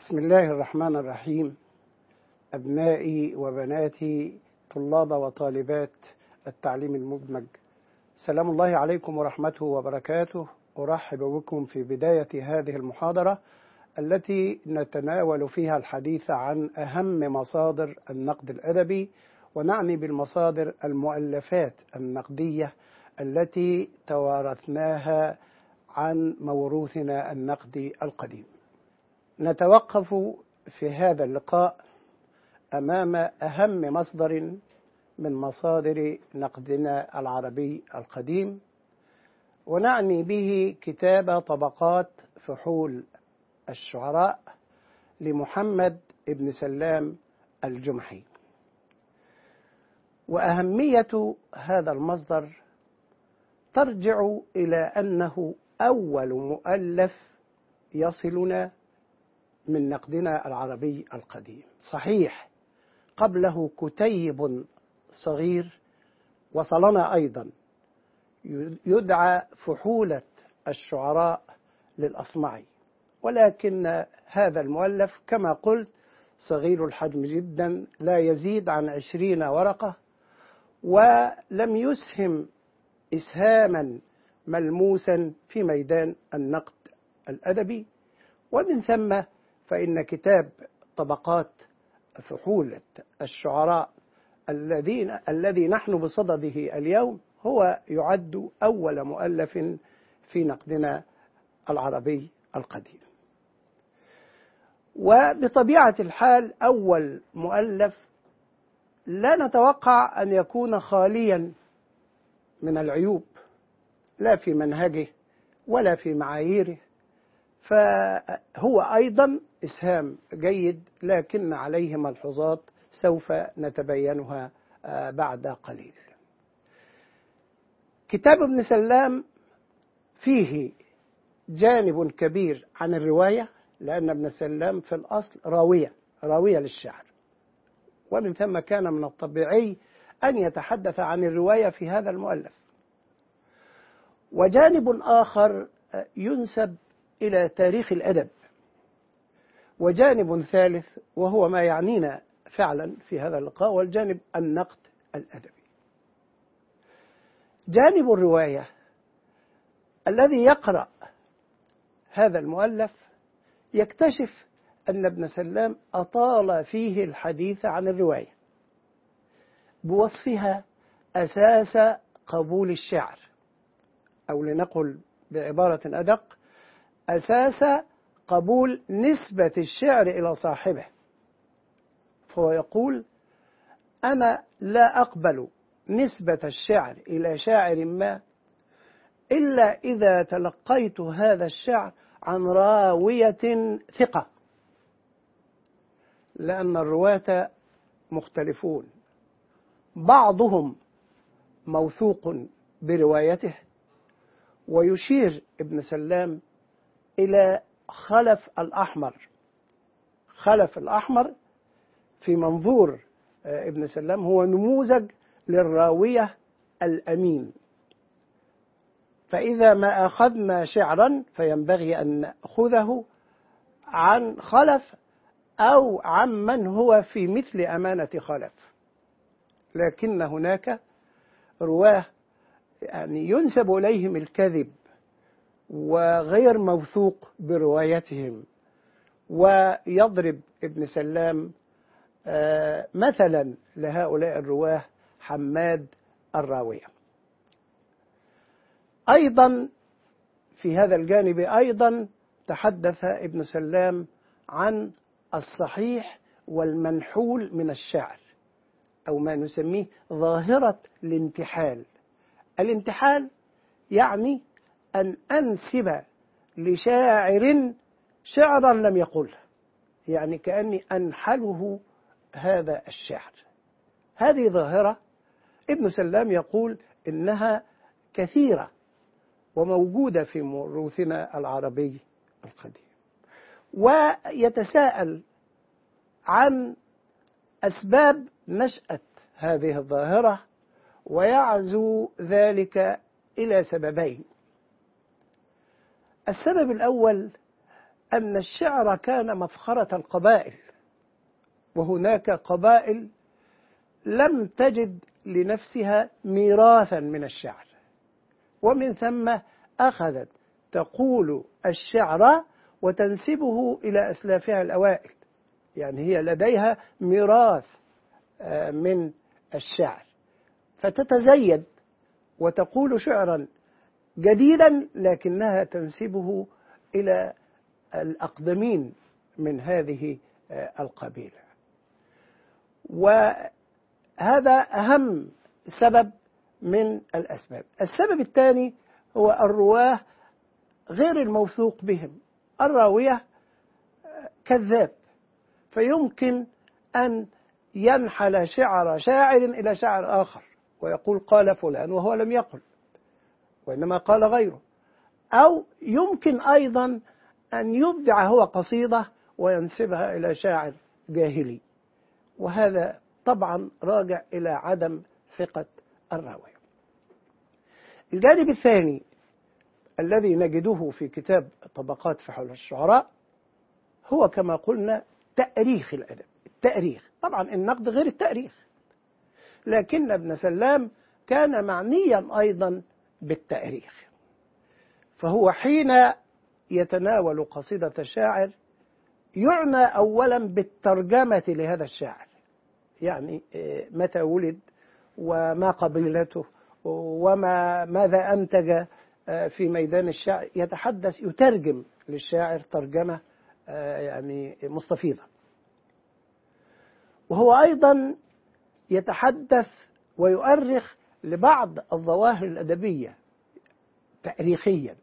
بسم الله الرحمن الرحيم. أبنائي وبناتي طلاب وطالبات التعليم المدمج، سلام الله عليكم ورحمته وبركاته. أرحب بكم في بداية هذه المحاضرة التي نتناول فيها الحديث عن أهم مصادر النقد الأدبي، ونعني بالمصادر المؤلفات النقدية التي توارثناها عن موروثنا النقدي القديم. نتوقف في هذا اللقاء أمام أهم مصدر من مصادر نقدنا العربي القديم، ونعني به كتاب طبقات فحول الشعراء لمحمد بن سلام الجمحي. وأهمية هذا المصدر ترجع إلى أنه أول مؤلف يصلنا من نقدنا العربي القديم. صحيح قبله كتيب صغير وصلنا أيضا يدعى فحولة الشعراء للأصمعي، ولكن هذا المؤلف كما قلت صغير الحجم جدا، لا يزيد عن 20 ورقة، ولم يسهم إسهاما ملموسا في ميدان النقد الأدبي. ومن ثم فإن كتاب طبقات فحولة الشعراء الذي نحن بصدده اليوم هو يعد أول مؤلف في نقدنا العربي القديم. وبطبيعة الحال أول مؤلف لا نتوقع أن يكون خاليا من العيوب، لا في منهجه ولا في معاييره، فهو أيضا إسهام جيد، لكن عليه ملحوظات سوف نتبينها بعد قليل. كتاب ابن سلام فيه جانب كبير عن الرواية، لأن ابن سلام في الأصل راوية للشعر، ومن ثم كان من الطبيعي أن يتحدث عن الرواية في هذا المؤلف. وجانب آخر ينسب إلى تاريخ الأدب، وجانب ثالث وهو ما يعنينا فعلا في هذا اللقاء، والجانب النقد الأدبي. جانب الرواية الذي يقرأ هذا المؤلف يكتشف أن ابن سلام أطال فيه الحديث عن الرواية بوصفها أساس قبول الشعر، أو لنقل بعبارة أدق أساس قبول نسبة الشعر إلى صاحبه. فهو يقول: أنا لا أقبل نسبة الشعر إلى شاعر ما إلا إذا تلقيت هذا الشعر عن راوية ثقة، لأن الرواة مختلفون، بعضهم موثوق بروايته. ويشير ابن سلام إلى خلف الأحمر في منظور ابن سلام هو نموذج للراوية الأمين. فإذا ما أخذنا شعرا فينبغي أن نأخذه عن خلف أو عن من هو في مثل أمانة خلف. لكن هناك رواه ينسب إليهم الكذب وغير موثوق بروايتهم. ويضرب ابن سلام مثلا لهؤلاء الرواه حماد الراوية. أيضا في هذا الجانب أيضا تحدث ابن سلام عن الصحيح والمنحول من الشعر، أو ما نسميه ظاهرة الانتحال. الانتحال يعني أن أنسب لشاعر شعرا لم يقله، يعني كأني أنحله هذا الشعر. هذه ظاهرة ابن سلام يقول إنها كثيرة وموجودة في موروثنا العربي القديم. ويتساءل عن أسباب نشأة هذه الظاهرة، ويعزو ذلك إلى سببين. السبب الأول أن الشعر كان مفخرة القبائل، وهناك قبائل لم تجد لنفسها ميراثا من الشعر، ومن ثم أخذت تقول الشعر وتنسبه إلى أسلافها الأوائل، يعني هي لديها ميراث من الشعر، فتتزيد وتقول شعرا جديدا لكنها تنسبه إلى الأقدمين من هذه القبيلة. وهذا أهم سبب من الأسباب. السبب الثاني هو الرواه غير الموثوق بهم. الراوية كذاب، فيمكن أن ينحل شعر شاعر إلى شاعر آخر ويقول قال فلان وهو لم يقل، وإنما قال غيره. أو يمكن أيضا أن يبدع هو قصيدة وينسبها إلى شاعر جاهلي، وهذا طبعا راجع إلى عدم ثقة الراوي. الجانب الثاني الذي نجده في كتاب طبقات في حول الشعراء هو كما قلنا تأريخ الأدب. التأريخ طبعا النقد غير التأريخ، لكن ابن سلام كان معنيا أيضا بالتأريخ، فهو حين يتناول قصيدة الشاعر يعنى أولا بالترجمة لهذا الشاعر، يعني متى ولد وما قبيلته وماذا أنتج في ميدان الشعر، يتحدث يترجم للشاعر ترجمة يعني مستفيضة. وهو أيضا يتحدث ويؤرخ لبعض الظواهر الأدبية تاريخيا،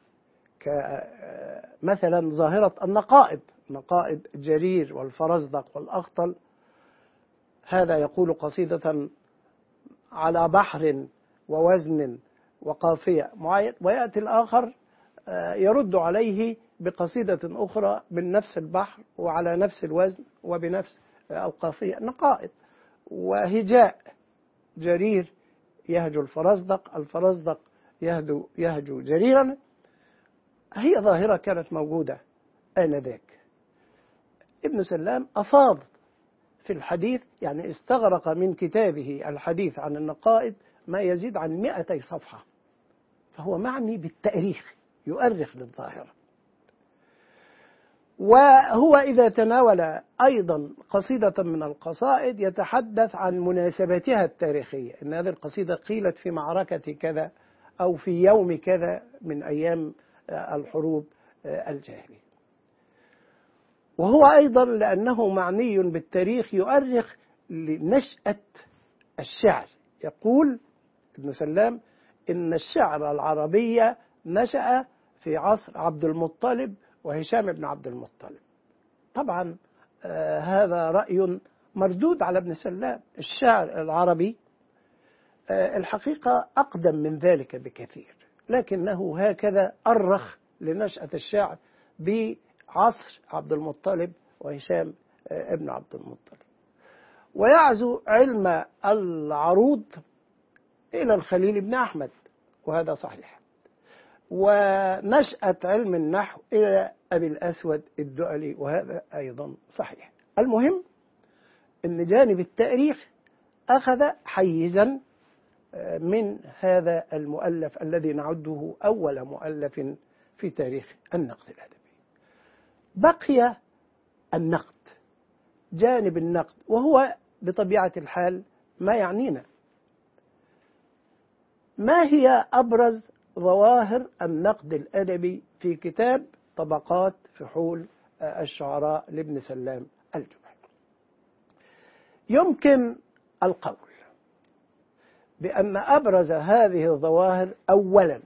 كمثلا ظاهرة النقائض، نقائض جرير والفرزدق والأخطل. هذا يقول قصيدة على بحر ووزن وقافية معين، ويأتي الآخر يرد عليه بقصيدة أخرى من نفس البحر وعلى نفس الوزن وبنفس القافية. نقائض وهجاء، جرير يهجو الفرزدق، الفرزدق يهجو جريرا. هي ظاهرة كانت موجودة آنذاك. ابن سلام أفاض في الحديث، يعني استغرق من كتابه الحديث عن النقائض ما يزيد عن 200 صفحة، فهو معني بالتأريخ، يؤرخ للظاهرة. وهو إذا تناول أيضا قصيدة من القصائد يتحدث عن مناسبتها التاريخية، إن هذه القصيدة قيلت في معركة كذا أو في يوم كذا من أيام الحروب الجاهلية. وهو أيضا لأنه معني بالتاريخ يؤرخ لنشأة الشعر. يقول ابن سلام إن الشعر العربي نشأ في عصر عبد المطلب وهشام بن عبد المطلب. طبعا هذا رأي مردود على ابن سلام. الشعر العربي الحقيقة أقدم من ذلك بكثير، لكنه هكذا أرخ لنشأة الشعر بعصر عبد المطلب وهشام ابن عبد المطلب. ويعزو علم العروض إلى الخليل بن أحمد، وهذا صحيح. ونشأة علم النحو إلى أبي الأسود الدؤلي، وهذا أيضا صحيح. المهم أن جانب التاريخ أخذ حيزا من هذا المؤلف الذي نعده أول مؤلف في تاريخ النقد الأدبي. بقي النقد، جانب النقد، وهو بطبيعة الحال ما يعنينا. ما هي أبرز ظواهر النقد الأدبي في كتاب طبقات فحول الشعراء لابن سلام الجبحي؟ يمكن القول بأن أبرز هذه الظواهر أولا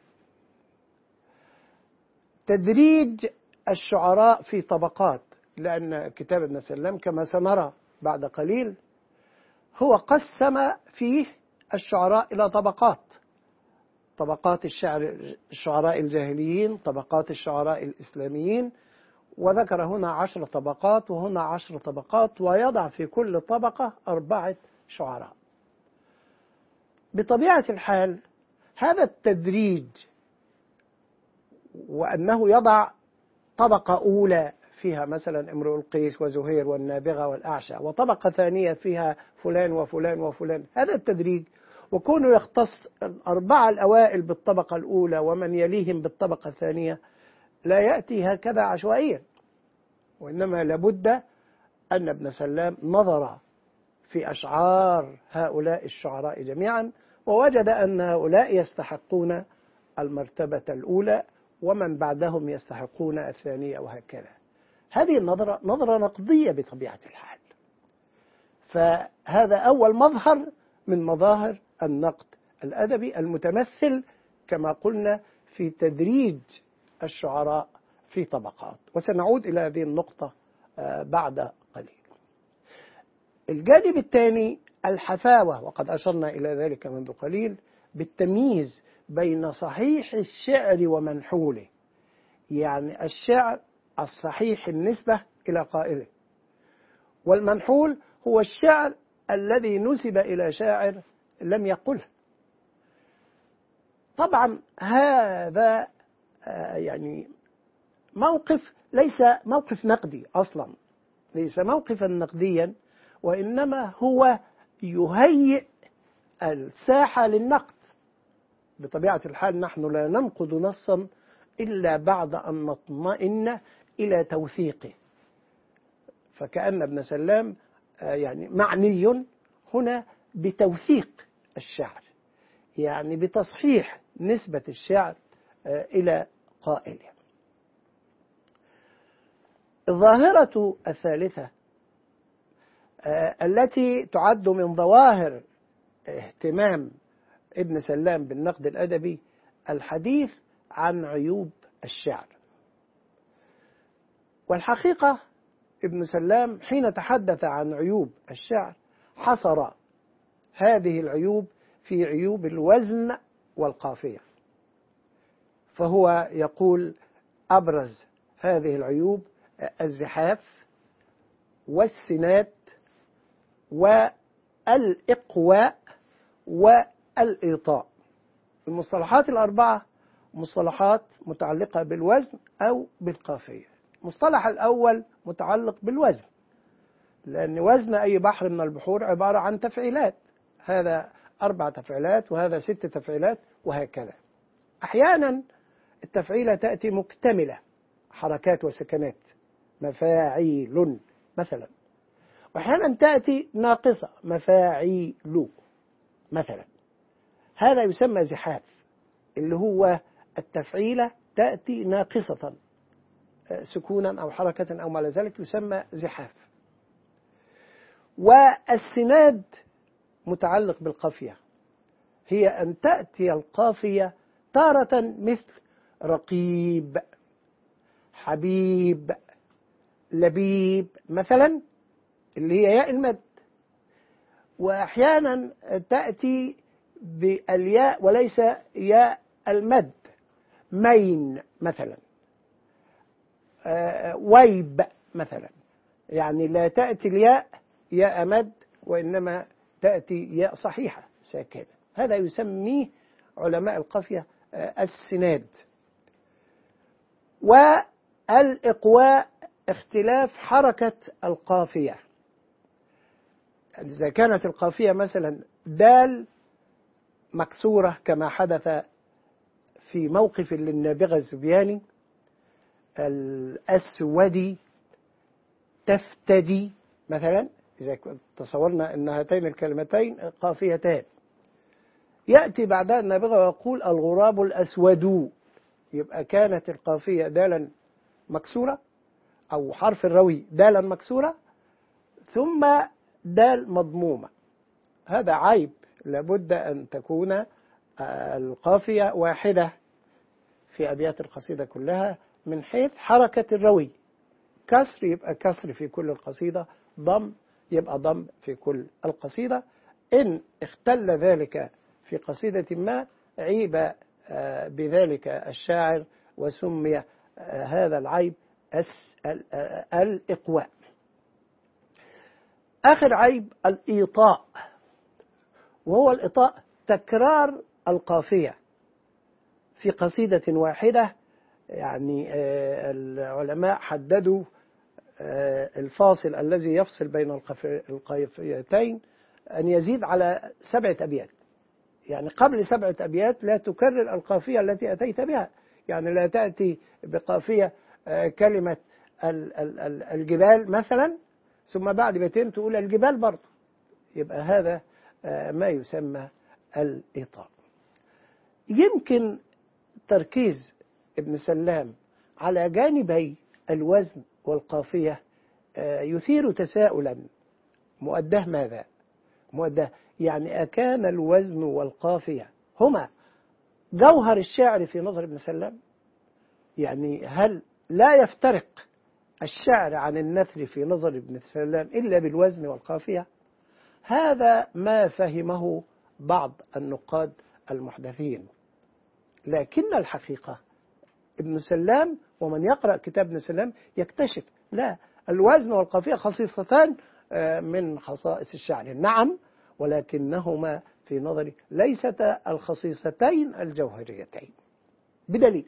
تدريج الشعراء في طبقات، لأن كتاب ابن سلام كما سنرى بعد قليل هو قسم فيه الشعراء إلى طبقات: طبقات الشعراء الجاهليين، طبقات الشعراء الإسلاميين، وذكر هنا 10 طبقات وهنا 10 طبقات، ويضع في كل طبقة 4 شعراء. بطبيعة الحال هذا التدريج، وأنه يضع طبقة أولى فيها مثلا امرؤ القيس وزهير والنابغة والأعشى، وطبقة ثانية فيها فلان وفلان وفلان. هذا التدريج، وكونه يختص الأربعة الأوائل بالطبقة الأولى ومن يليهم بالطبقة الثانية، لا يأتي هكذا عشوائيا، وإنما لابد أن ابن سلام نظر في أشعار هؤلاء الشعراء جميعا، ووجد أن هؤلاء يستحقون المرتبة الأولى ومن بعدهم يستحقون الثانية، وهكذا. هذه النظرة نظرة نقدية بطبيعة الحال. فهذا أول مظهر من مظاهر النقد الأدبي المتمثل كما قلنا في تدريج الشعراء في طبقات، وسنعود إلى هذه النقطة بعد قليل. الجانب الثاني الحفاوة، وقد أشرنا إلى ذلك منذ قليل، بالتمييز بين صحيح الشعر ومنحوله، يعني الشعر الصحيح النسبة إلى قائله، والمنحول هو الشعر الذي نسب إلى شاعر لم يقله. طبعا هذا يعني موقف ليس موقف نقدي أصلا، ليس موقفا نقديا، وإنما هو يهيئ الساحة للنقد. بطبيعة الحال نحن لا ننقد نصا إلا بعد أن نطمئن إلى توثيقه، فكأن ابن سلام يعني معني هنا بتوثيق الشعر، يعني بتصحيح نسبة الشعر إلى قائله. الظاهرة الثالثة التي تعد من ظواهر اهتمام ابن سلام بالنقد الأدبي الحديث عن عيوب الشعر. والحقيقة ابن سلام حين تحدث عن عيوب الشعر حصر هذه العيوب في عيوب الوزن والقافية، فهو يقول أبرز هذه العيوب الزحاف والسناد والإقواء والإيطاء. المصطلحات الأربعة مصطلحات متعلقة بالوزن أو بالقافية. المصطلح الأول متعلق بالوزن، لأن وزن أي بحر من البحور عبارة عن تفعيلات، هذا 4 تفعيلات وهذا 6 تفعيلات وهكذا. أحيانا التفعيلة تأتي مكتملة، حركات وسكنات، مفاعيل مثلا، وأحيانا تأتي ناقصة، مفاعيل مثلا. هذا يسمى زحاف، اللي هو التفعيلة تأتي ناقصة، سكونا أو حركة أو ما ذلك، يسمى زحاف. والسناد متعلق بالقافية، هي أن تأتي القافية تارة مثل رقيب، حبيب، لبيب مثلا، اللي هي ياء المد، وأحيانا تأتي بالياء وليس ياء المد، مين مثلا، ويب مثلا، يعني لا تأتي الياء ياء مد وإنما تأتي ياء صحيحة ساكنة. هذا يسميه علماء القافية السناد. والإقواء اختلاف حركة القافية، إذا كانت القافية مثلا دال مكسورة كما حدث في موقف للنابغة الزبياني، الأسودي، تفتدي مثلا، إذا تصورنا أن هاتين الكلمتين قافيتان، يأتي بعدها النابغة ويقول الغراب الأسود، يبقى كانت القافية دالا مكسورة أو حرف الروي دالا مكسورة ثم دال مضمومة. هذا عيب، لابد أن تكون القافية واحدة في أبيات القصيدة كلها من حيث حركة الروي، كسر يبقى كسر في كل القصيدة، ضم يبقى ضم في كل القصيدة. إن اختل ذلك في قصيدة ما عيب بذلك الشاعر، وسمي هذا العيب الإقواء. آخر عيب الإيطاء، وهو الإيطاء تكرار القافية في قصيدة واحدة يعني العلماء حددوا الفاصل الذي يفصل بين القافيتين أن يزيد على 7 أبيات. يعني قبل 7 أبيات لا تكرر القافية التي أتيت بها، يعني لا تأتي بقافية كلمة الجبال مثلا ثم بعد بيتين تقول الجبال برضه، يبقى هذا ما يسمى الإيطاء. يمكن تركيز ابن سلام على جانبي الوزن والقافية يثير تساؤلا، مؤداه ماذا؟ مؤداه يعني أكان الوزن والقافية هما جوهر الشعر في نظر ابن سلام؟ يعني هل لا يفترق الشعر عن النثر في نظر ابن سلام إلا بالوزن والقافية؟ هذا ما فهمه بعض النقاد المحدثين، لكن الحقيقة ابن سلام ومن يقرأ كتاب ابن سلام يكتشف لا، الوزن والقافية خصيصتان من خصائص الشعر، نعم، ولكنهما في نظري ليستا الخصيصتين الجوهريتين. بدليل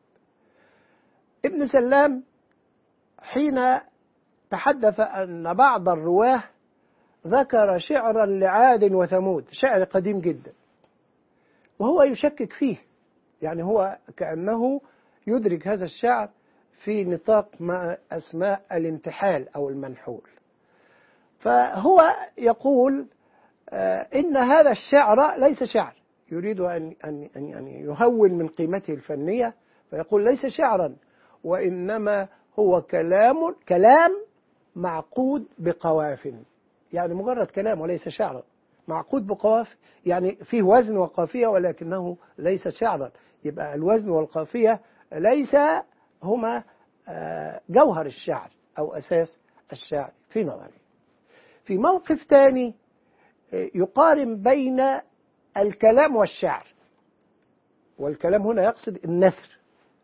ابن سلام حين تحدث أن بعض الرواه ذكر شعرا لعاد وثمود، شعر قديم جدا، وهو يشكك فيه، يعني هو كأنه يدرك هذا الشعر في نطاق ما أسماء الانتحال أو المنحول، فهو يقول إن هذا الشعر ليس شعر، يريد أن يهون من قيمته الفنية، فيقول ليس شعرا وإنما هو كلام معقود بقواف، يعني مجرد كلام وليس شعرا، معقود بقواف يعني فيه وزن وقافية ولكنه ليس شعرا. يبقى الوزن والقافية ليس هما جوهر الشعر أو أساس الشعر في نظري. في موقف ثاني يقارن بين الكلام والشعر، والكلام هنا يقصد النثر،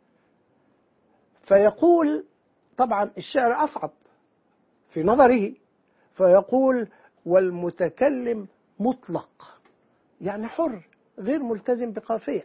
فيقول طبعا الشعر أصعب في نظره، فيقول والمتكلم مطلق يعني حر غير ملتزم بقافية،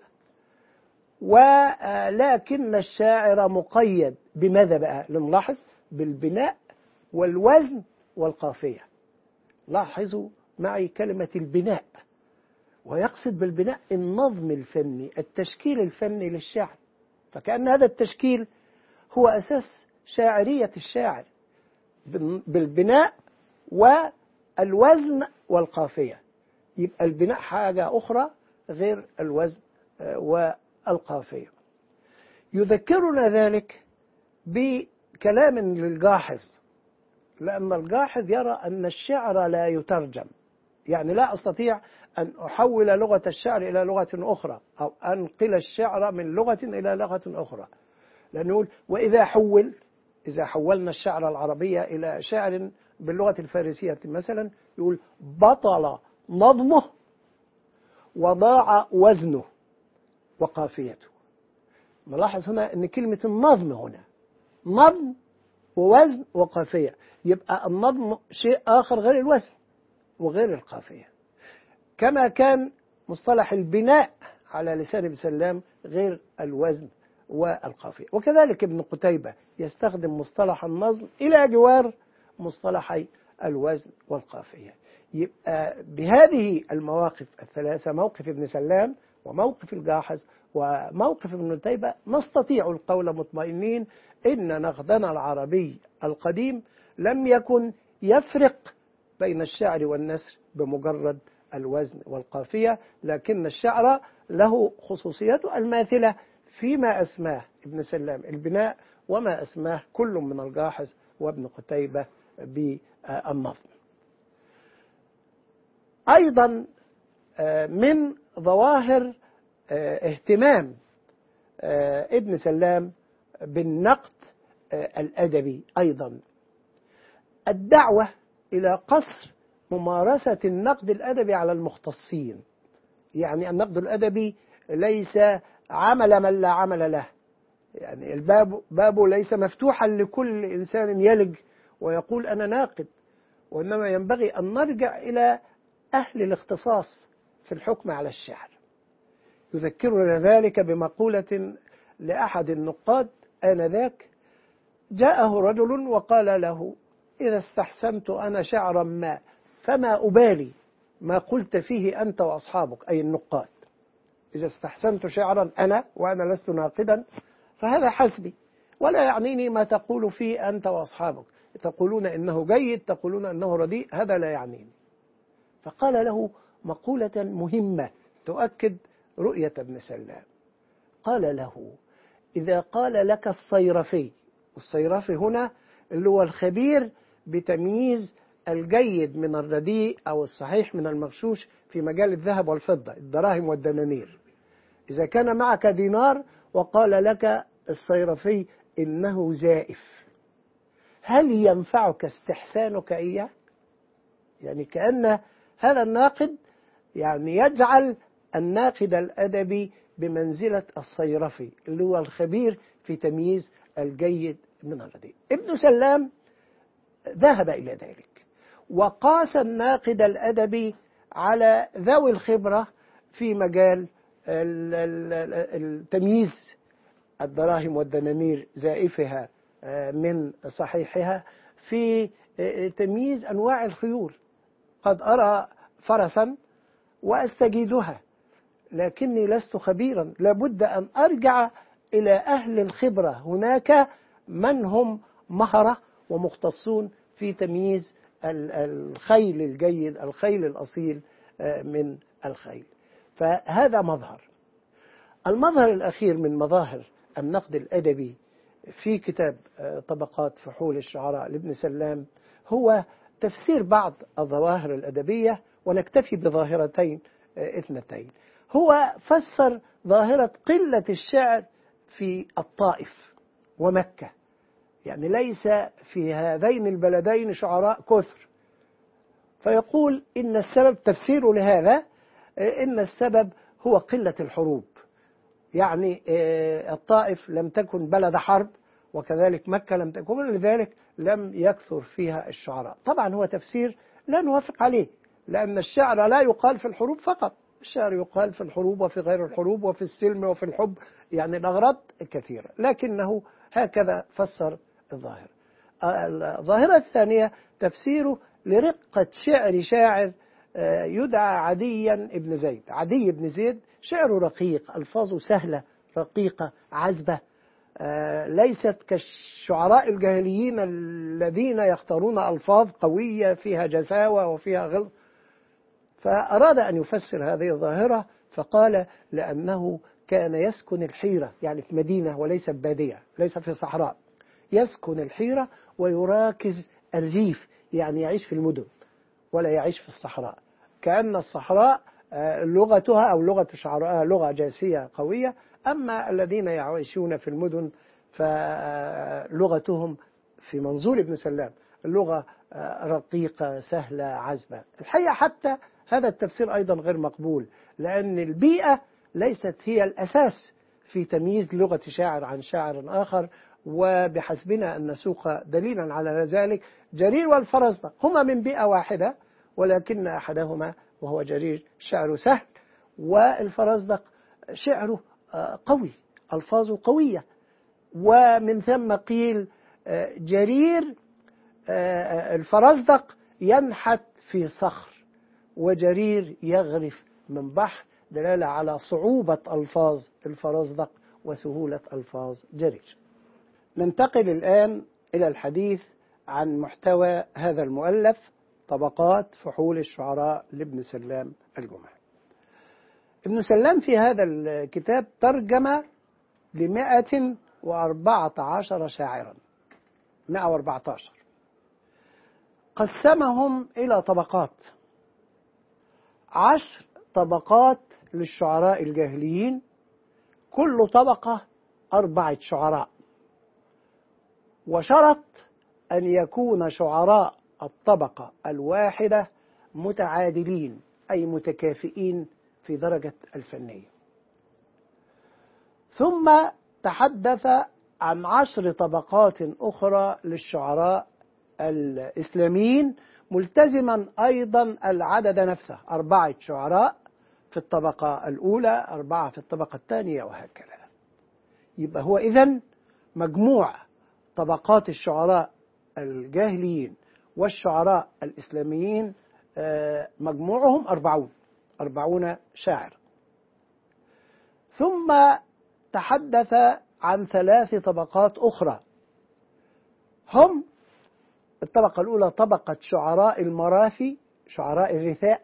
ولكن الشاعر مقيد بماذا بقى؟ لنلاحظ بالبناء والوزن والقافية. لاحظوا معي كلمة البناء، ويقصد بالبناء النظم الفني، التشكيل الفني للشعر، فكأن هذا التشكيل هو أساس شاعرية الشاعر بالبناء والوزن والقافية. يبقى البناء حاجة أخرى غير الوزن والقافية. يذكرنا ذلك بكلام للجاحظ، لأن الجاحظ يرى أن الشعر لا يترجم، يعني لا أستطيع أن أحول لغة الشعر إلى لغة أخرى أو أنقل الشعر من لغة إلى لغة أخرى، لأنه يقول وإذا إذا حولنا الشعر العربية إلى شعر باللغة الفارسية مثلا، يقول بطل نظمه وضاع وزنه وقافيته. نلاحظ هنا أن كلمة النظم هنا نظم ووزن وقافية، يبقى النظم شيء آخر غير الوزن وغير القافية، كما كان مصطلح البناء على لسان ابن سلام غير الوزن والقافية. وكذلك ابن قتيبة يستخدم مصطلح النظم إلى جوار مصطلحي الوزن والقافية. يبقى بهذه المواقف الثلاثة، موقف ابن سلام وموقف الجاحظ وموقف ابن قتيبة، نستطيع القول مطمئنين إن نقدنا العربي القديم لم يكن يفرق بين الشعر والنثر بمجرد الوزن والقافية، لكن الشعر له خصوصيته الماثلة فيما أسماه ابن سلام البناء، وما أسماه كل من الجاحظ وابن قتيبة بالنظم. أيضا من ظواهر اهتمام ابن سلام بالنقد الأدبي أيضا الدعوة إلى قصر ممارسة النقد الأدبي على المختصين. يعني النقد الأدبي ليس عمل من لا عمل له، يعني بابه ليس مفتوحا لكل إنسان يلج ويقول أنا ناقد، وإنما ينبغي أن نرجع إلى أهل الاختصاص في الحكم على الشعر. يذكرنا ذلك بمقولة لأحد النقاد آنذاك، جاءه رجل وقال له: إذا استحسنت أنا شعرا ما فما أبالي ما قلت فيه أنت وأصحابك، أي النقاد. إذا استحسنت شعرا أنا وأنا لست ناقدا فهذا حسبي، ولا يعنيني ما تقول فيه أنت وأصحابك، تقولون إنه جيد، تقولون إنه رديء، هذا لا يعنيني. فقال له مقولة مهمة تؤكد رؤية ابن سلام. قال له: إذا قال لك الصيرفي، والصيرفي هنا اللي هو الخبير بتمييز الجيد من الرديء أو الصحيح من المغشوش في مجال الذهب والفضة، الدراهم والدنانير، إذا كان معك دينار وقال لك الصيرفي إنه زائف، هل ينفعك استحسانك إياه؟ يعني كأن هذا الناقد يعني يجعل الناقد الأدبي بمنزلة الصيرفي اللي هو الخبير في تمييز الجيد من الرديء. ابن سلام ذهب إلى ذلك وقاس الناقد الأدبي على ذوي الخبرة في مجال التمييز الدراهم والدنانير زائفها من صحيحها، في تمييز أنواع الخيول. قد أرى فرسا وأستجيدها لكني لست خبيرا، لابد أن أرجع إلى أهل الخبرة، هناك من هم مهرة ومختصون في تمييز الخيل الجيد، الخيل الأصيل من الخيل. فهذا مظهر. المظهر الأخير من مظاهر النقد الأدبي في كتاب طبقات فحول الشعراء لابن سلام هو تفسير بعض الظواهر الأدبية، ونكتفي بظاهرتين اثنتين. هو فسر ظاهرة قلة الشعر في الطائف ومكة، يعني ليس في هذين البلدين شعراء كثر، فيقول إن السبب، تفسيره لهذا إن السبب هو قلة الحروب. يعني الطائف لم تكن بلد حرب، وكذلك مكة لم تكن، لذلك لم يكثر فيها الشعراء. طبعا هو تفسير لا نوافق عليه، لأن الشعر لا يقال في الحروب فقط، الشعر يقال في الحروب وفي غير الحروب وفي السلم وفي الحب، يعني الأغراض كثيرة، لكنه هكذا فسر الظاهرة. الظاهرة الثانية تفسيره لرقة شعر شاعر يدعى عديا ابن زيد. عدي بن زيد شعره رقيق، ألفاظه سهلة رقيقة عذبة، ليست كالشعراء الجاهليين الذين يختارون ألفاظ قوية فيها جساوة وفيها غلظ. فأراد أن يفسر هذه الظاهرة فقال: لأنه كان يسكن الحيرة، يعني في مدينة وليس ببادية، ليس في صحراء، يسكن الحيرة ويراكز الريف، يعني يعيش في المدن ولا يعيش في الصحراء. كأن الصحراء لغتها أو لغة شعرائها لغة جاسية قوية، أما الذين يعيشون في المدن فلغتهم في منظور ابن سلام اللغة رقيقة سهلة عذبة. الحقيقة حتى هذا التفسير أيضا غير مقبول، لأن البيئة ليست هي الأساس في تمييز لغة شاعر عن شاعر آخر. وبحسبنا أن نسوق دليلا على ذلك، جرير والفرزدق هما من بيئة واحدة، ولكن أحدهما وهو جرير شعره سهل، والفرزدق شعره قوي، ألفاظه قوية. ومن ثم قيل جرير الفرزدق ينحت في صخر، وجرير يغرف من بحر، دلالة على صعوبة ألفاظ الفرزدق وسهولة ألفاظ جرير. ننتقل الآن إلى الحديث عن محتوى هذا المؤلف، طبقات فحول الشعراء لابن سلام الجمحي. ابن سلام في هذا الكتاب ترجم 114 شاعرا، 114 قسمهم إلى طبقات، 10 طبقات للشعراء الجاهليين، كل طبقة 4 شعراء، وشرط أن يكون شعراء الطبقة الواحدة متعادلين، أي متكافئين في درجة الفنية. ثم تحدث عن 10 طبقات أخرى للشعراء الإسلاميين، ملتزما أيضا العدد نفسه، 4 شعراء في الطبقة الأولى، 4 في الطبقة الثانية، وهكذا. يبقى هو إذن مجموع طبقات الشعراء الجاهليين والشعراء الإسلاميين مجموعهم 40 شاعر. ثم تحدث عن 3 طبقات أخرى، هم الطبقة الأولى طبقة شعراء المراثي، شعراء الرثاء.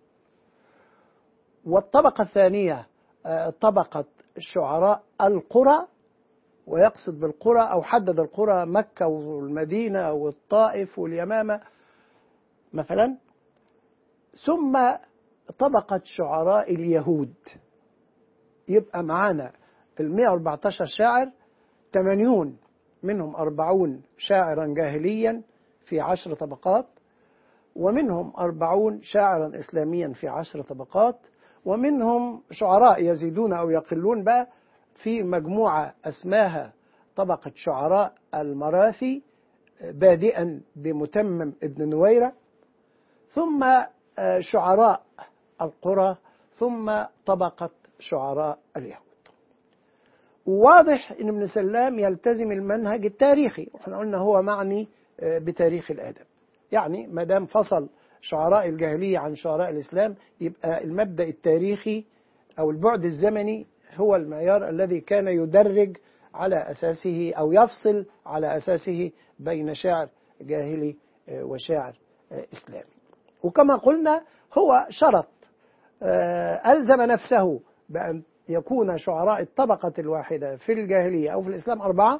والطبقة الثانية طبقة شعراء القرى، ويقصد بالقرى أو حدد القرى مكة والمدينة والطائف واليمامة مثلا. ثم طبقة شعراء اليهود. يبقى معانا 114 شاعر، 80 منهم 40 شاعرا جاهليا في 10 طبقات، ومنهم 40 شاعرا إسلاميا في 10 طبقات، ومنهم شعراء يزيدون أو يقلون بقى في مجموعة اسماها طبقة شعراء المراثي، بادئا بمتمم ابن نويرة، ثم شعراء القرى، ثم طبقة شعراء اليهود. واضح ان ابن سلام يلتزم المنهج التاريخي، واحنا قلنا هو معني بتاريخ الادب، يعني ما دام فصل شعراء الجاهلية عن شعراء الإسلام يبقى المبدأ التاريخي أو البعد الزمني هو المعيار الذي كان يدرج على أساسه أو يفصل على أساسه بين شاعر جاهلي وشاعر إسلامي. وكما قلنا هو شرط، ألزم نفسه بأن يكون شعراء الطبقة الواحدة في الجاهلية أو في الإسلام 4،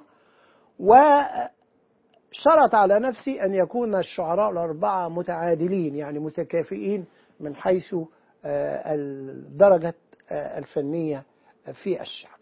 وشرط على نفسه أن يكون الشعراء ال4 متعادلين، يعني متكافئين من حيث الدرجة الفنية في الشعر.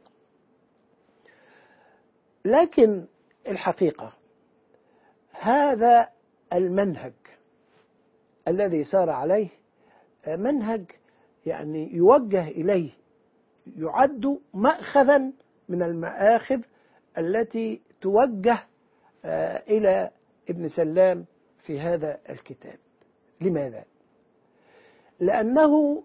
لكن الحقيقة هذا المنهج الذي سار عليه منهج يعني يوجه إليه، يعد مأخذا من المآخذ التي توجه إلى ابن سلام في هذا الكتاب. لماذا؟ لأنه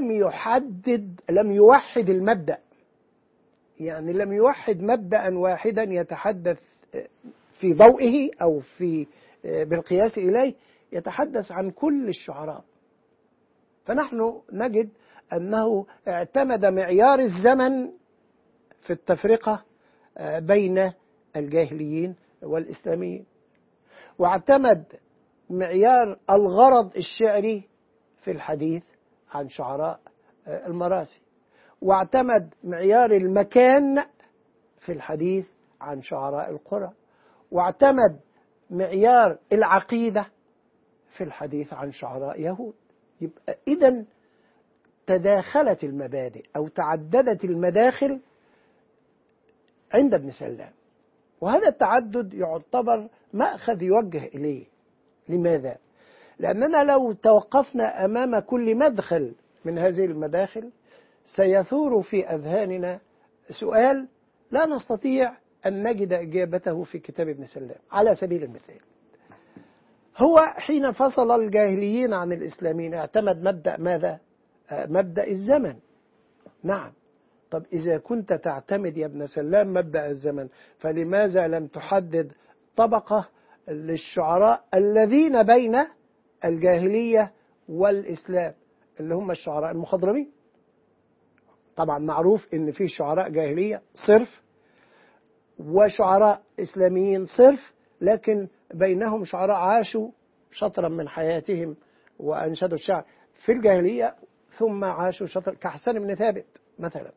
لم يوحد المبدأ، يعني لم يوحد مبدأ واحدا يتحدث في ضوئه أو بالقياس إليه يتحدث عن كل الشعراء. فنحن نجد أنه اعتمد معيار الزمن في التفرقة بين الجاهليين والإسلاميين، واعتمد معيار الغرض الشعري في الحديث عن شعراء المراسي، واعتمد معيار المكان في الحديث عن شعراء القرى، واعتمد معيار العقيدة في الحديث عن شعراء يهود. يبقى إذن تداخلت المبادئ أو تعددت المداخل عند ابن سلام، وهذا التعدد يعتبر مأخذ يوجه إليه. لماذا؟ لأننا لو توقفنا أمام كل مدخل من هذه المداخل سيثور في أذهاننا سؤال لا نستطيع أن نجد إجابته في كتاب ابن سلام. على سبيل المثال، هو حين فصل الجاهليين عن الإسلاميين اعتمد مبدأ ماذا؟ مبدأ الزمن. نعم، طب إذا كنت تعتمد يا ابن سلام مبدأ الزمن، فلماذا لم تحدد طبقة للشعراء الذين بين الجاهلية والإسلام اللي هم الشعراء المخضرمين؟ طبعا معروف إن في شعراء جاهلية صرف وشعراء إسلاميين صرف، لكن بينهم شعراء عاشوا شطرا من حياتهم وأنشدوا الشعر في الجاهلية ثم عاشوا شطر كحسن بن ثابت مثلا.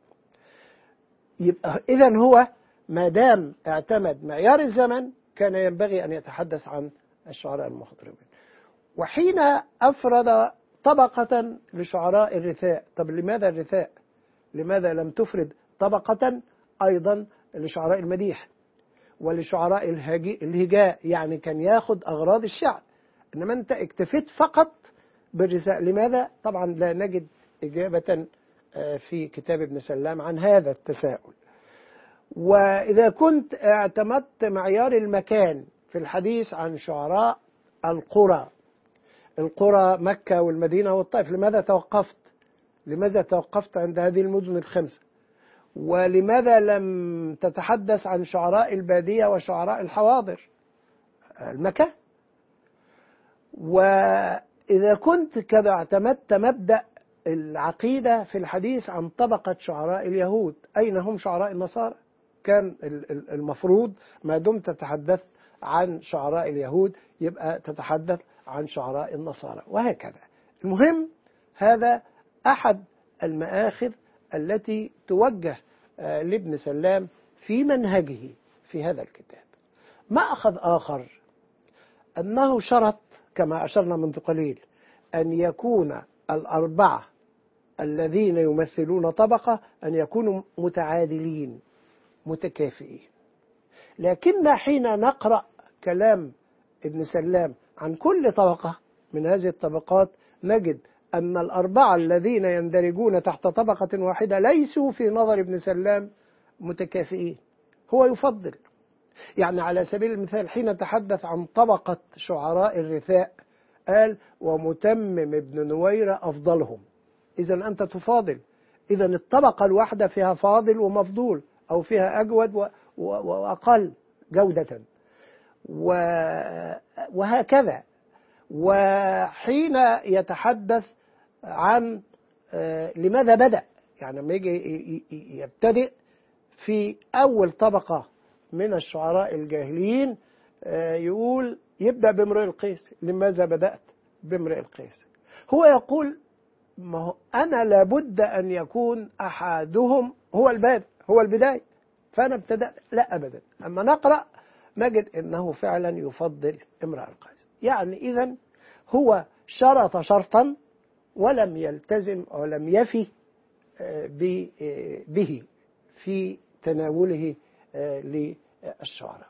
يبقى إذن هو ما دام اعتمد معيار الزمن كان ينبغي أن يتحدث عن الشعراء المخضرمين. وحين أفرد طبقة لشعراء الرثاء، طب لماذا الرثاء؟ لماذا لم تفرد طبقة أيضا لشعراء المديح ولشعراء الهجاء؟ يعني كان ياخد أغراض الشعر، إنما أنت اكتفيت فقط بالرثاء. لماذا؟ طبعا لا نجد إجابة في كتاب ابن سلام عن هذا التساؤل. وإذا كنت اعتمدت معيار المكان في الحديث عن شعراء القرى مكة والمدينة والطائف، لماذا توقفت عند هذه المدن الخمسة؟ ولماذا لم تتحدث عن شعراء البادية وشعراء الحواضر؟ المكان. وإذا كنت كذا اعتمدت مبدأ العقيدة في الحديث عن طبقة شعراء اليهود، أين هم شعراء النصارى؟ كان المفروض ما دمت تتحدث عن شعراء اليهود يبقى تتحدث عن شعراء النصارى، وهكذا. المهم، هذا أحد المآخذ التي توجه لابن سلام في منهجه في هذا الكتاب. مأخذ آخر أنه شرط كما أشرنا منذ قليل أن يكون الأربعة الذين يمثلون طبقة أن يكونوا متعادلين متكافئين. لكن حين نقرأ كلام ابن سلام عن كل طبقة من هذه الطبقات نجد أن الأربعة الذين يندرجون تحت طبقة واحدة ليسوا في نظر ابن سلام متكافئين. هو يفضل، يعني على سبيل المثال حين تحدث عن طبقة شعراء الرثاء قال ومتمم ابن نويرة أفضلهم. إذا أنت تفاضل، إذا الطبقة الواحدة فيها فاضل ومفضول، أو فيها أجود وأقل جودة، وهكذا. وحين يتحدث عن لماذا بدأ، يعني لما يجي يبتدئ في أول طبقة من الشعراء الجاهليين يقول يبدأ بامرئ القيس. لماذا بدأت بامرئ القيس؟ هو يقول ما هو أنا لابد أن يكون أحدهم هو البادئ، هو البداية، فأنا ابتدأ. لا أبدا، أما نقرأ نجد أنه فعلا يفضل امرئ القيس. يعني إذن هو شرط شرطا ولم يلتزم ولم يفي به في تناوله للشعراء.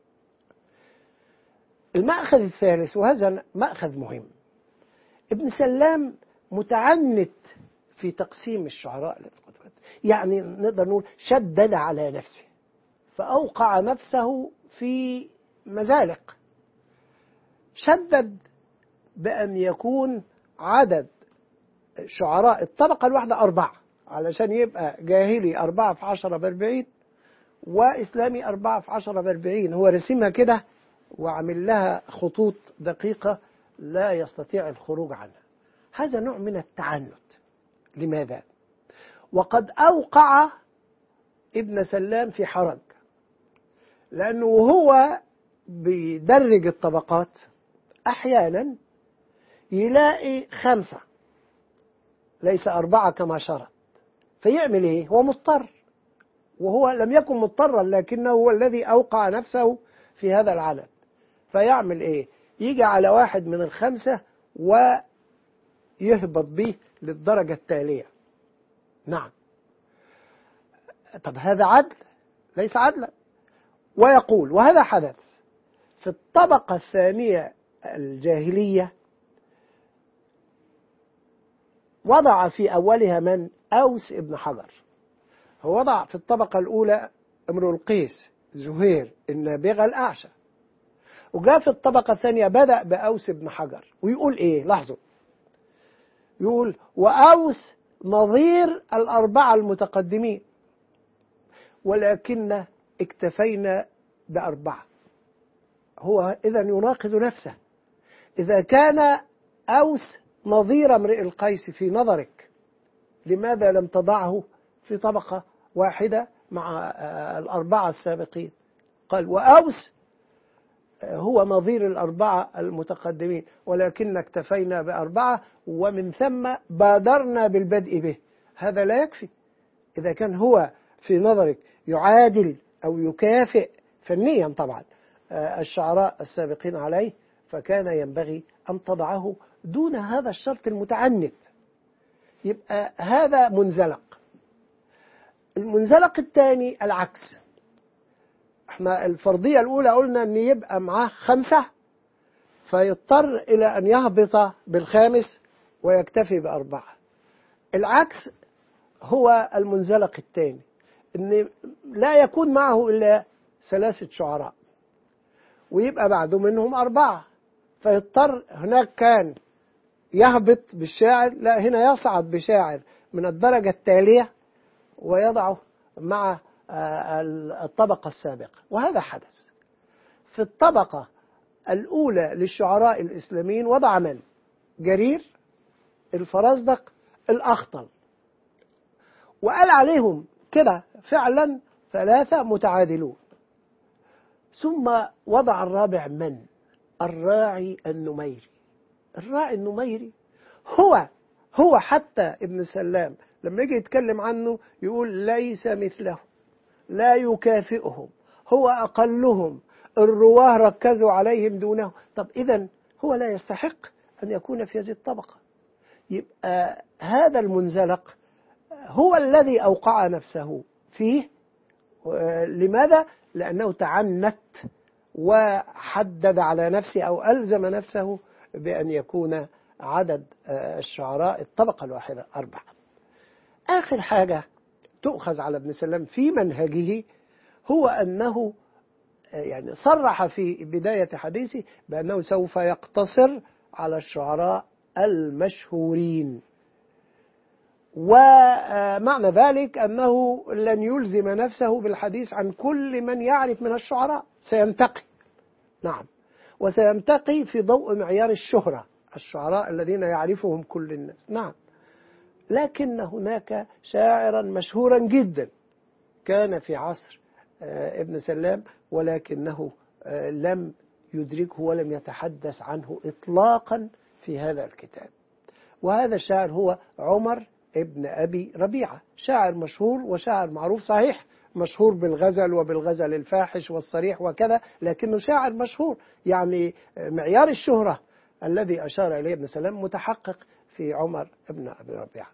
المأخذ الثالث، وهذا مأخذ مهم، ابن سلام متعنت في تقسيم الشعراء للقطبات. يعني نقدر نقول شدد على نفسه فأوقع نفسه في مزالق. شدد بأن يكون عدد شعراء الطبقة الواحدة 4 علشان يبقى جاهلي 4 في 10 ب40 وإسلامي 4 في 10 ب40. هو رسمها كده وعمل لها خطوط دقيقة لا يستطيع الخروج عنها. هذا نوع من التعنت. لماذا؟ وقد أوقع ابن سلام في حرج، لأنه هو بيدرج الطبقات أحيانا يلاقي 5 ليس 4 كما شرط، فيعمل إيه؟ هو مضطر، وهو لم يكن مضطرا لكنه هو الذي أوقع نفسه في هذا العدد. فيعمل إيه؟ يجي على واحد من ال5 ويهبط به للدرجة التالية. نعم، طب هذا عدل؟ ليس عدلا. ويقول وهذا حدث في الطبقة الثانية الجاهلية، وضع في أولها من؟ أوس ابن حجر. هو وضع في الطبقة الأولى امرؤ القيس، زهير، النابغة، الأعشى. وجاء في الطبقة الثانية بدأ بأوس ابن حجر، ويقول إيه؟ لاحظوا، يقول وأوس نظير الأربعة المتقدمين ولكن اكتفينا ب4. هو إذن يناقض نفسه. إذا كان أوس نظير امرئ القيس في نظرك، لماذا لم تضعه في طبقة واحدة مع ال4 السابقين؟ قال وأوس هو نظير ال4 المتقدمين ولكن اكتفينا ب4 ومن ثم بادرنا بالبدء به. هذا لا يكفي. إذا كان هو في نظرك يعادل أو يكافئ فنيا طبعا الشعراء السابقين عليه، فكان ينبغي أن تضعه دون هذا الشرط المتعنت. يبقى هذا منزلق. المنزلق الثاني العكس. احنا الفرضية الأولى قلنا أن يبقى معاه 5 فيضطر إلى أن يهبط بالخامس ويكتفي ب4. العكس هو المنزلق الثاني، أن لا يكون معه إلا 3 شعراء ويبقى بعد منهم 4، فيضطر هناك كان يهبط بالشاعر، لا هنا يصعد بشاعر من الدرجة التالية ويضعه مع الطبقة السابقة، وهذا حدث. في الطبقة الأولى للشعراء الإسلاميين وضع من؟ جرير، الفرزدق، الأخطل، وقال عليهم كده فعلا 3 متعادلون. ثم وضع الرابع من؟ الراعي النميري. الراعي النميري هو حتى ابن سلام لما يجي يتكلم عنه يقول ليس مثله، لا يكافئهم، هو أقلهم، الرواه ركزوا عليهم دونه. طب إذن هو لا يستحق أن يكون في هذه الطبقة. يبقى هذا المنزلق هو الذي أوقع نفسه فيه. لماذا؟ لأنه تعنت وحدد على نفسه أو ألزم نفسه بأن يكون عدد الشعراء الطبقة الواحدة 4. آخر حاجة تؤخذ على ابن سلام في منهجه هو أنه يعني صرح في بداية حديثه بأنه سوف يقتصر على الشعراء المشهورين، ومعنى ذلك أنه لن يلزم نفسه بالحديث عن كل من يعرف من الشعراء، سينتقي. نعم، وسينتقي في ضوء معيار الشهرة، الشعراء الذين يعرفهم كل الناس. نعم، لكن هناك شاعرا مشهورا جدا كان في عصر ابن سلام ولكنه لم يدركه ولم يتحدث عنه إطلاقا في هذا الكتاب، وهذا الشاعر هو عمر ابن أبي ربيعة، شاعر مشهور وشاعر معروف، صحيح مشهور بالغزل وبالغزل الفاحش والصريح وكذا، لكنه شاعر مشهور. يعني معيار الشهرة الذي أشار إليه ابن سلام متحقق في عمر ابن أبي ربيعة،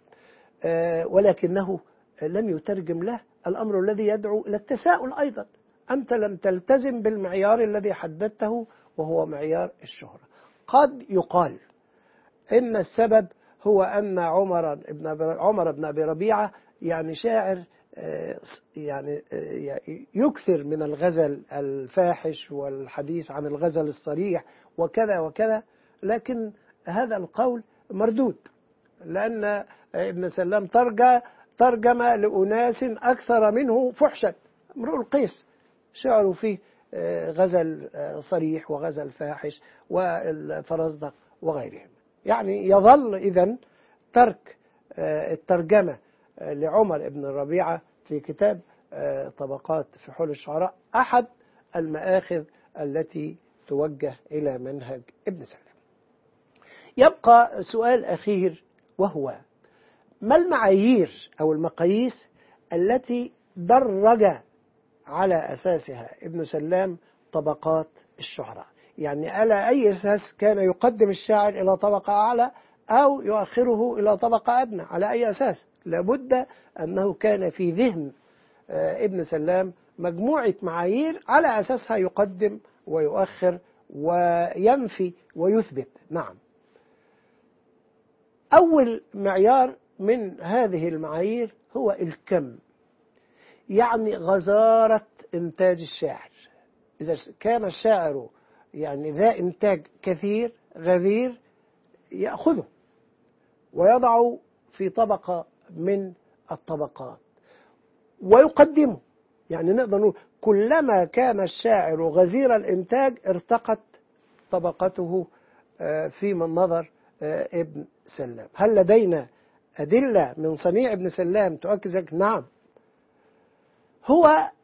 ولكنه لم يترجم له الأمر الذي يدعو إلى التساؤل أيضا. أنت لم تلتزم بالمعيار الذي حددته وهو معيار الشهرة. قد يقال إن السبب هو أن عمر بن أبي ربيعة يعني شاعر يعني يكثر من الغزل الفاحش والحديث عن الغزل الصريح وكذا وكذا، لكن هذا القول مردود، لأن ابن سلام ترجم لأناس أكثر منه فحشا. امرؤ القيس شعروا فيه غزل صريح وغزل فاحش، والفرزدق وغيرهم. يعني يظل إذن ترك الترجمة لعمر بن الربيعة في كتاب طبقات فحول الشعراء أحد المآخذ التي توجه إلى منهج ابن سلام. يبقى سؤال أخير، وهو ما المعايير أو المقاييس التي درج على أساسها ابن سلام طبقات الشعراء؟ يعني على أي أساس كان يقدم الشاعر إلى طبقة أعلى أو يؤخره إلى طبقة أدنى؟ على أي أساس؟ لابد أنه كان في ذهن ابن سلام مجموعة معايير على أساسها يقدم ويؤخر وينفي ويثبت. نعم، أول معيار من هذه المعايير هو الكم، يعني غزارة إنتاج الشاعر. إذا كان الشاعر يعني ذا إنتاج كثير غزير يأخذه ويضع في طبقة من الطبقات ويقدمه. يعني نقدر نقول كلما كان الشاعر غزير الإنتاج ارتقت طبقته في من نظر ابن سلام. هل لدينا أدلة من صنيع ابن سلام تؤكد ذلك؟ نعم، هو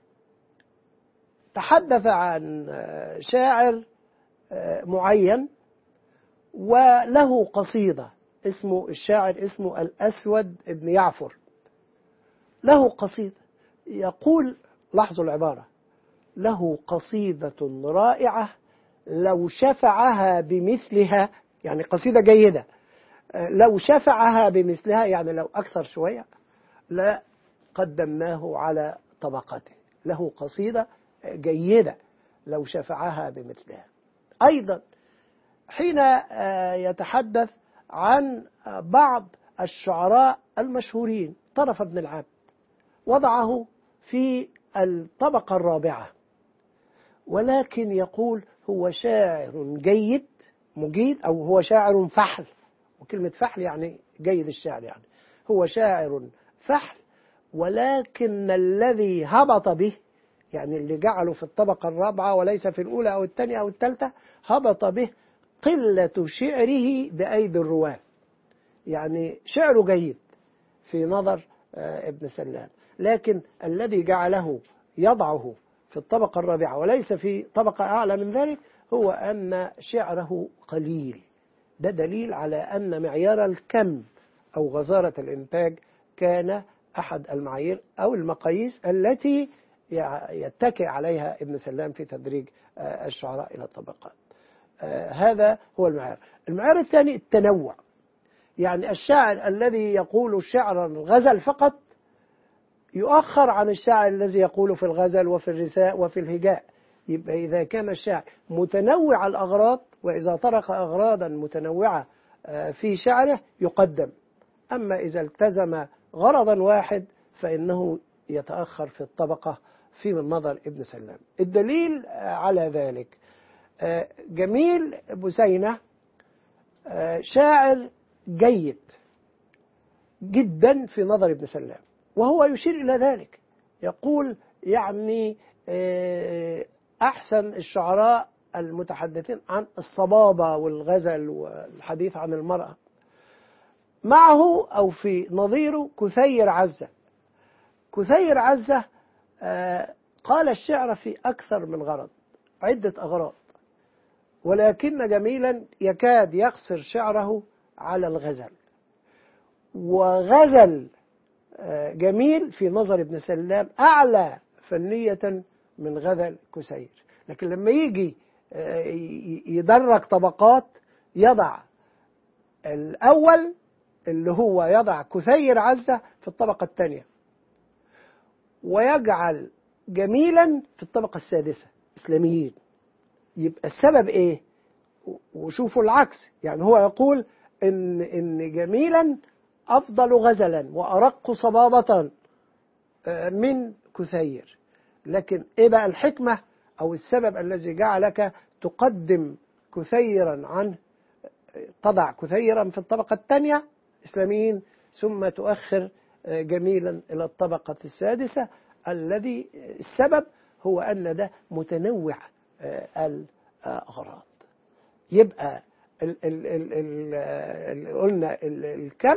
تحدث عن شاعر معين وله قصيدة، الشاعر اسمه الأسود ابن يعفر، له قصيدة يقول، لاحظوا العبارة، له قصيدة رائعة لو شفعها بمثلها، يعني قصيدة جيدة، لو شفعها بمثلها يعني لو أكثر شوية لا قدمناه على طبقته. له قصيدة جيدة لو شفعها بمثلها. أيضا حين يتحدث عن بعض الشعراء المشهورين، طرف بن العبد وضعه في الطبقة الرابعة، ولكن يقول هو شاعر جيد مجيد، أو هو شاعر فحل، وكلمة فحل يعني جيد الشعر، يعني هو شاعر فحل ولكن الذي هبط به، يعني اللي جعله في الطبقة الرابعة وليس في الأولى أو الثانية أو الثالثة، هبط به قلة شعره بأيدي الرواة. يعني شعره جيد في نظر ابن سلام، لكن الذي جعله يضعه في الطبقة الرابعة وليس في طبقة أعلى من ذلك هو أن شعره قليل. ده دليل على أن معيار الكم أو غزارة الإنتاج كان أحد المعايير أو المقاييس التي يتكئ عليها ابن سلام في تدريج الشعراء إلى الطبقات. هذا هو المعيار. المعيار الثاني التنوع، يعني الشاعر الذي يقول شعرا غزل فقط يؤخر عن الشاعر الذي يقول في الغزل وفي الرثاء وفي الهجاء. يبقى إذا كان الشاعر متنوع الأغراض، وإذا طرق أغراضا متنوعة في شعره يقدم، أما إذا التزم غرضا واحد فإنه يتأخر في الطبقة في من نظر ابن سلام. الدليل على ذلك جميل بسينة شاعر جيد جدا في نظر ابن سلام، وهو يشير إلى ذلك، يقول يعني أحسن الشعراء المتحدثين عن الصبابة والغزل والحديث عن المرأة. معه أو في نظيره كثير عزة. كثير عزة قال الشعر في أكثر من غرض، عدة أغراض، ولكن جميلا يكاد يقصر شعره على الغزل. وغزل جميل في نظر ابن سلام أعلى فنية من غزل كثير، لكن لما يجي يدرج طبقات يضع الأول اللي هو يضع كثير عزة في الطبقة الثانية، ويجعل جميلا في الطبقة السادسة إسلاميين. يبقى السبب إيه؟ وشوفوا العكس، يعني هو يقول إن جميلا أفضل غزلا وأرق صبابة من كثير، لكن إيه بقى الحكمة أو السبب الذي جعلك تقدم كثيرا عنه، تضع كثيرا في الطبقة الثانية إسلاميين ثم تؤخر جميلا إلى الطبقة السادسة؟ الذي السبب هو أن ده متنوع الأغراض. يبقى قلنا الكم،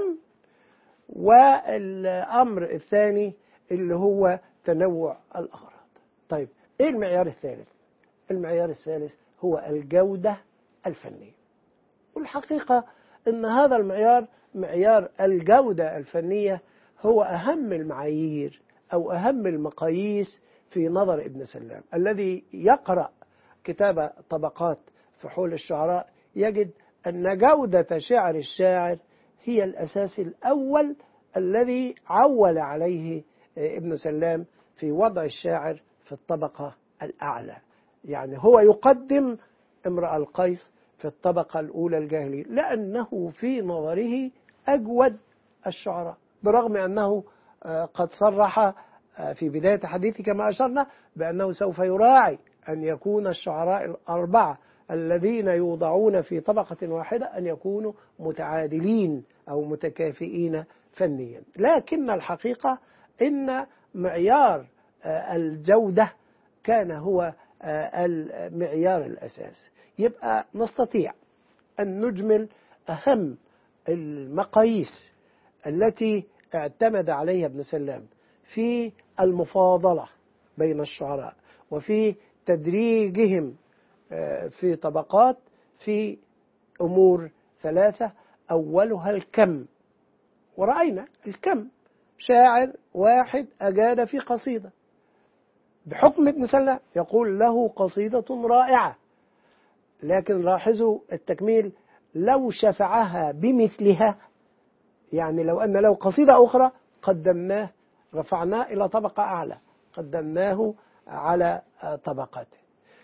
والأمر الثاني اللي هو تنوع الأغراض. طيب إيه المعيار الثالث؟ المعيار الثالث هو الجودة الفنية. والحقيقة أن هذا المعيار، معيار الجودة الفنية، هو أهم المعايير أو أهم المقاييس في نظر ابن سلام. الذي يقرأ كتاب طبقات فحول الشعراء يجد أن جودة شعر الشاعر هي الأساس الأول الذي عول عليه ابن سلام في وضع الشاعر في الطبقة الأعلى. يعني هو يقدم امرأ القيس في الطبقة الأولى الجاهلية لأنه في نظره أجود الشعراء، برغم أنه قد صرح في بداية حديثي كما أشرنا بأنه سوف يراعي أن يكون الشعراء الأربعة الذين يوضعون في طبقة واحدة أن يكونوا متعادلين أو متكافئين فنيا. لكن الحقيقة إن معيار الجودة كان هو المعيار الأساس. يبقى نستطيع أن نجمل أهم المقاييس التي اعتمد عليها ابن سلام في المفاضلة بين الشعراء وفي تدريجهم في طبقات في أمور ثلاثة. أولها الكم، ورأينا الكم شاعر واحد أجاد في قصيدة بحكم ابن سلام يقول له قصيدة رائعة، لكن لاحظوا التكميل، لو شفعها بمثلها، يعني لو أن له قصيدة أخرى قدمناه، رفعناه إلى طبقة أعلى، قدمناه على طبقته.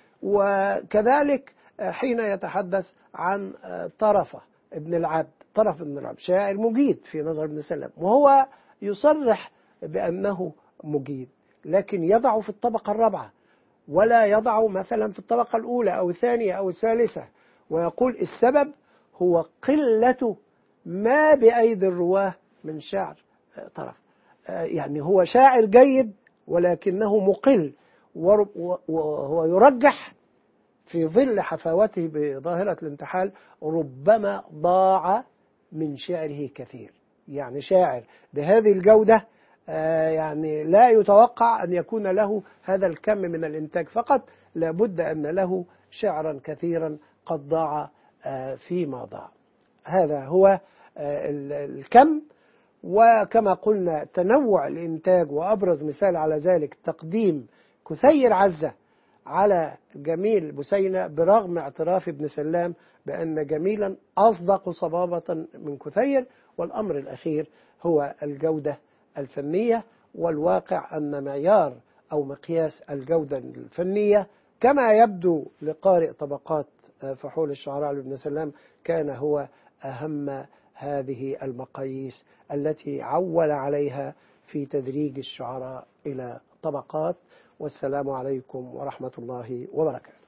وكذلك حين يتحدث عن طرف ابن العبد شاعر مجيد في نظر ابن سلام، وهو يصرح بأنه مجيد، لكن يضع في الطبقة الرابعة ولا يضع مثلا في الطبقة الأولى أو الثانية أو الثالثة، ويقول السبب هو قلة ما بأيدي الرواه من شعر طرف. يعني هو شاعر جيد ولكنه مقل، وهو يرجح في ظل حفاوته بظاهرة الانتحال ربما ضاع من شعره كثير. يعني شاعر بهذه الجودة يعني لا يتوقع أن يكون له هذا الكم من الإنتاج فقط، لابد أن له شعرا كثيرا قد ضاع فيما ضاع. هذا هو الكم. وكما قلنا تنوع الإنتاج، وأبرز مثال على ذلك تقديم كثير عزة على جميل بسينة، برغم اعتراف ابن سلام بأن جميلا أصدق صبابة من كثير. والأمر الأخير هو الجودة الفنية، والواقع أن معيار أو مقياس الجودة الفنية كما يبدو لقارئ طبقات فحول الشعراء لابن سلام كان هو أهم هذه المقاييس التي عول عليها في تدريج الشعراء إلى طبقات. والسلام عليكم ورحمة الله وبركاته.